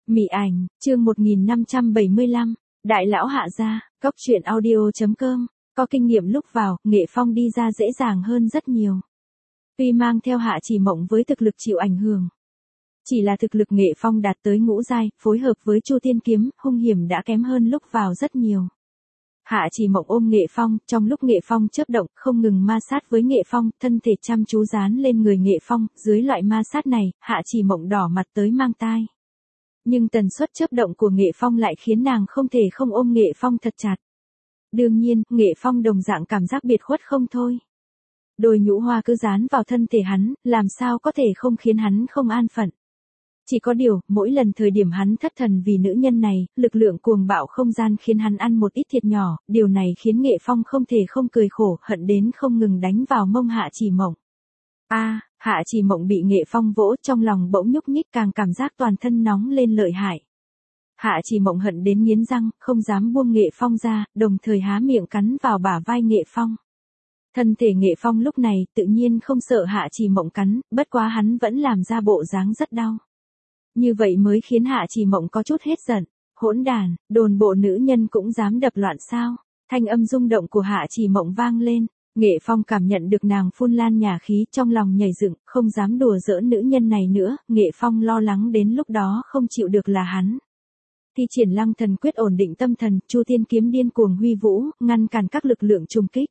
Mị ảnh, chương 1575, Đại lão hạ gia, Cốc truyện audio.com, có kinh nghiệm lúc vào, Nghệ Phong đi ra dễ dàng hơn rất nhiều. Tuy mang theo Hạ Chỉ Mộng với thực lực chịu ảnh hưởng. Chỉ là thực lực Nghệ Phong đạt tới ngũ giai, phối hợp với Chu Tiên Kiếm, hung hiểm đã kém hơn lúc vào rất nhiều. Hạ Chỉ Mộng ôm Nghệ Phong, trong lúc Nghệ Phong chớp động, không ngừng ma sát với Nghệ Phong, thân thể chăm chú dán lên người Nghệ Phong, dưới loại ma sát này, Hạ Chỉ Mộng đỏ mặt tới mang tai. Nhưng tần suất chớp động của Nghệ Phong lại khiến nàng không thể không ôm Nghệ Phong thật chặt. Đương nhiên, Nghệ Phong đồng dạng cảm giác biệt khuất không thôi. Đôi nhũ hoa cứ dán vào thân thể hắn, làm sao có thể không khiến hắn không an phận. Chỉ có điều, mỗi lần thời điểm hắn thất thần vì nữ nhân này, lực lượng cuồng bạo không gian khiến hắn ăn một ít thiệt nhỏ, điều này khiến Nghệ Phong không thể không cười khổ, hận đến không ngừng đánh vào mông Hạ Chỉ Mộng. Hạ Chỉ Mộng bị Nghệ Phong vỗ, trong lòng bỗng nhúc nhích, càng cảm giác toàn thân nóng lên lợi hại. Hạ Chỉ Mộng hận đến nghiến răng, không dám buông Nghệ Phong ra, đồng thời há miệng cắn vào bả vai Nghệ Phong. Thân thể Nghệ Phong lúc này tự nhiên không sợ Hạ Chỉ Mộng cắn, bất quá hắn vẫn làm ra bộ dáng rất đau. Như vậy mới khiến Hạ Chỉ Mộng có chút hết giận. Hỗn đàn, đồn bộ nữ nhân cũng dám đập loạn sao? Thanh âm rung động của Hạ Chỉ Mộng vang lên. Nghệ Phong cảm nhận được nàng phun lan nhà khí, trong lòng nhảy dựng, không dám đùa giỡn nữ nhân này nữa. Nghệ Phong lo lắng đến lúc đó không chịu được là hắn. Thi triển Lăng Thần Quyết ổn định tâm thần, Chu Tiên Kiếm điên cuồng huy vũ, ngăn cản các lực lượng trùng kích.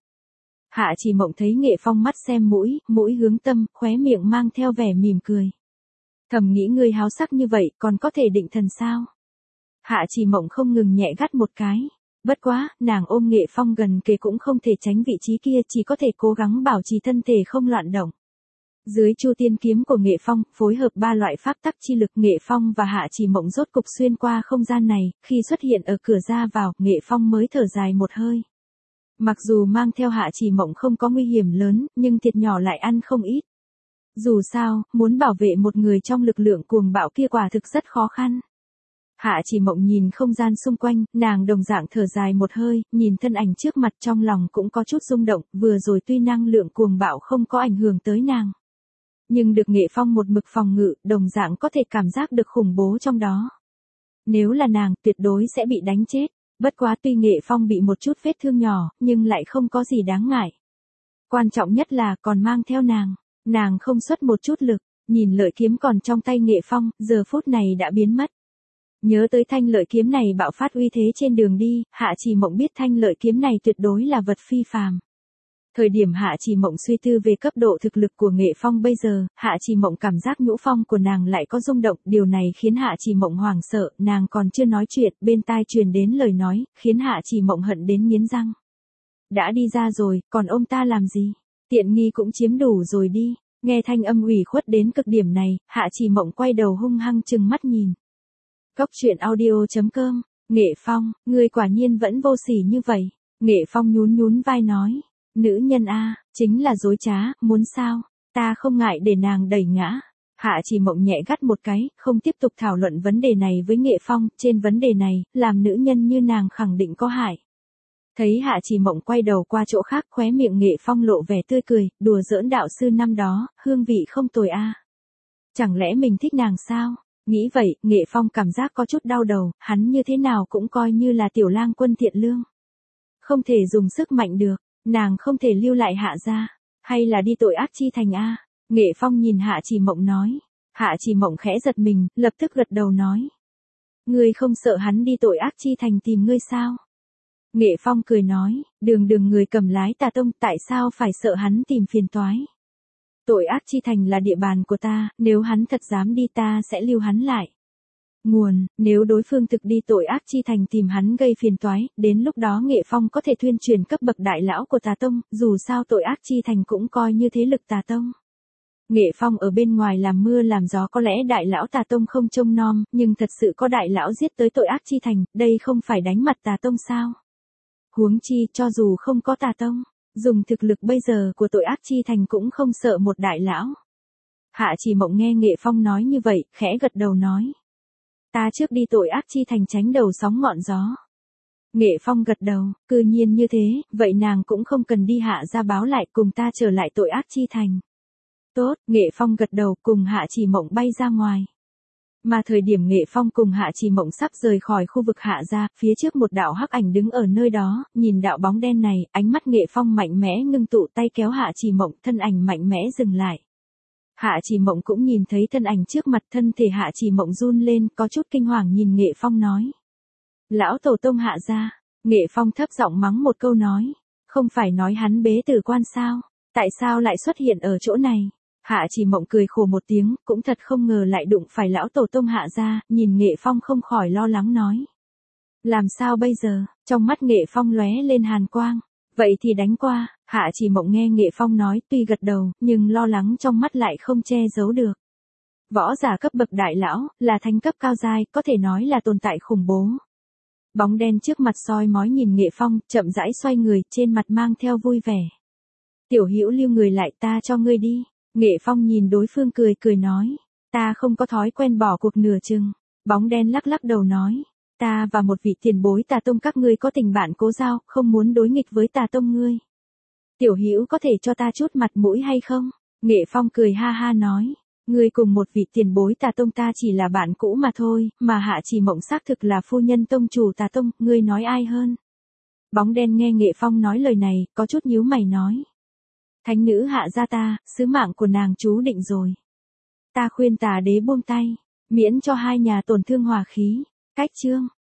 Hạ Chỉ Mộng thấy Nghệ Phong mắt xem mũi, mũi hướng tâm, khóe miệng mang theo vẻ mỉm cười. Thầm nghĩ ngươi háo sắc như vậy, còn có thể định thần sao? Hạ Chỉ Mộng không ngừng nhẹ gắt một cái. Bất quá, nàng ôm Nghệ Phong gần kề cũng không thể tránh vị trí kia, chỉ có thể cố gắng bảo trì thân thể không loạn động. Dưới Chu Tiên Kiếm của Nghệ Phong, phối hợp ba loại pháp tắc chi lực, Nghệ Phong và Hạ Chỉ Mộng rốt cục xuyên qua không gian này, khi xuất hiện ở cửa ra vào, Nghệ Phong mới thở dài một hơi. Mặc dù mang theo Hạ Chỉ Mộng không có nguy hiểm lớn, nhưng thiệt nhỏ lại ăn không ít. Dù sao, muốn bảo vệ một người trong lực lượng cuồng bạo kia quả thực rất khó khăn. Hạ Chỉ Mộng nhìn không gian xung quanh, nàng đồng dạng thở dài một hơi, nhìn thân ảnh trước mặt trong lòng cũng có chút rung động, vừa rồi tuy năng lượng cuồng bạo không có ảnh hưởng tới nàng. Nhưng được Nghệ Phong một mực phòng ngự, đồng dạng có thể cảm giác được khủng bố trong đó. Nếu là nàng, tuyệt đối sẽ bị đánh chết. Bất quá tuy Nghệ Phong bị một chút vết thương nhỏ, nhưng lại không có gì đáng ngại. Quan trọng nhất là còn mang theo nàng. Nàng không xuất một chút lực, nhìn lợi kiếm còn trong tay Nghệ Phong, giờ phút này đã biến mất. Nhớ tới thanh lợi kiếm này bạo phát uy thế trên đường đi, Hạ Chỉ Mộng biết thanh lợi kiếm này tuyệt đối là vật phi phàm. Thời điểm Hạ Chỉ Mộng suy tư về cấp độ thực lực của Nghệ Phong bây giờ, Hạ Chỉ Mộng cảm giác nhũ phong của nàng lại có rung động, điều này khiến Hạ Chỉ Mộng hoảng sợ, nàng còn chưa nói chuyện, bên tai truyền đến lời nói, khiến Hạ Chỉ Mộng hận đến nghiến răng. Đã đi ra rồi, còn ôm ta làm gì? Tiện nghi cũng chiếm đủ rồi đi. Nghe thanh âm ủy khuất đến cực điểm này, Hạ Chỉ Mộng quay đầu hung hăng trừng mắt nhìn. Cốc truyện audio.com, Nghệ Phong, ngươi quả nhiên vẫn vô sỉ như vậy. Nghệ Phong nhún nhún vai nói, nữ nhân chính là dối trá, muốn sao, ta không ngại để nàng đẩy ngã. Hạ Chỉ Mộng nhẹ gắt một cái, không tiếp tục thảo luận vấn đề này với Nghệ Phong, trên vấn đề này, làm nữ nhân như nàng khẳng định có hại. Thấy Hạ Chỉ Mộng quay đầu qua chỗ khác, khóe miệng Nghệ Phong lộ vẻ tươi cười, đùa giỡn đạo sư năm đó, hương vị không tồi Chẳng lẽ mình thích nàng sao? Nghĩ vậy, Nghệ Phong cảm giác có chút đau đầu, hắn như thế nào cũng coi như là tiểu lang quân thiện lương. Không thể dùng sức mạnh được, nàng không thể lưu lại Hạ gia, hay là đi tội ác chi thành Nghệ Phong nhìn Hạ Chỉ Mộng nói. Hạ Chỉ Mộng khẽ giật mình, lập tức gật đầu nói. Ngươi không sợ hắn đi tội ác chi thành tìm ngươi sao? Nghệ Phong cười nói, đường người cầm lái Tà Tông, tại sao phải sợ hắn tìm phiền toái? Tội ác chi thành là địa bàn của ta, nếu hắn thật dám đi ta sẽ lưu hắn lại. Nguồn, nếu đối phương thực đi tội ác chi thành tìm hắn gây phiền toái, đến lúc đó Nghệ Phong có thể tuyên truyền cấp bậc đại lão của Tà Tông, dù sao tội ác chi thành cũng coi như thế lực Tà Tông. Nghệ Phong ở bên ngoài làm mưa làm gió, có lẽ đại lão Tà Tông không trông nom, nhưng thật sự có đại lão giết tới tội ác chi thành, đây không phải đánh mặt Tà Tông sao? Huống chi, cho dù không có Tà Tông, dùng thực lực bây giờ của tội ác chi thành cũng không sợ một đại lão. Hạ Chỉ Mộng nghe Nghệ Phong nói như vậy, khẽ gật đầu nói. Ta trước đi tội ác chi thành tránh đầu sóng ngọn gió. Nghệ Phong gật đầu, cư nhiên như thế, vậy nàng cũng không cần đi Hạ gia báo lại, cùng ta trở lại tội ác chi thành. Tốt, Nghệ Phong gật đầu, cùng Hạ Chỉ Mộng bay ra ngoài. Mà thời điểm Nghệ Phong cùng Hạ Chỉ Mộng sắp rời khỏi khu vực Hạ gia, phía trước một đạo hắc ảnh đứng ở nơi đó, nhìn đạo bóng đen này, ánh mắt Nghệ Phong mạnh mẽ ngưng tụ tay kéo Hạ Chỉ Mộng, thân ảnh mạnh mẽ dừng lại. Hạ Chỉ Mộng cũng nhìn thấy thân ảnh trước mặt, thân thể Hạ Chỉ Mộng run lên, có chút kinh hoàng nhìn Nghệ Phong nói. Lão tổ tông Hạ gia. Nghệ Phong thấp giọng mắng một câu nói. Không phải nói hắn bế tử quan sao? Tại sao lại xuất hiện ở chỗ này? Hạ Chỉ Mộng cười khổ một tiếng, cũng thật không ngờ lại đụng phải lão tổ tông Hạ gia, nhìn Nghệ Phong không khỏi lo lắng nói. Làm sao bây giờ? Trong mắt Nghệ Phong lóe lên hàn quang. Vậy thì đánh qua. Hạ Chỉ Mộng nghe Nghệ Phong nói, tuy gật đầu, nhưng lo lắng trong mắt lại không che giấu được. Võ giả cấp bậc đại lão, là thánh cấp cao giai, có thể nói là tồn tại khủng bố. Bóng đen trước mặt soi mói nhìn Nghệ Phong, chậm rãi xoay người, trên mặt mang theo vui vẻ. Tiểu Hữu lưu người lại, ta cho ngươi đi. Nghệ Phong nhìn đối phương cười cười nói. Ta không có thói quen bỏ cuộc nửa chừng. Bóng đen lắc lắc đầu nói. Ta và một vị tiền bối Tà Tông các ngươi có tình bạn cố giao, không muốn đối nghịch với Tà Tông ngươi. Tiểu Hữu có thể cho ta chút mặt mũi hay không? Nghệ Phong cười ha ha nói. Ngươi cùng một vị tiền bối Tà Tông ta chỉ là bạn cũ mà thôi, mà Hạ Chỉ Mộng xác thực là phu nhân tông chủ Tà Tông, ngươi nói ai hơn? Bóng đen nghe Nghệ Phong nói lời này, có chút nhíu mày nói. Thánh nữ Hạ gia ta, sứ mạng của nàng chú định rồi. Ta khuyên Tà đế buông tay, miễn cho hai nhà tổn thương hòa khí. Cách chương.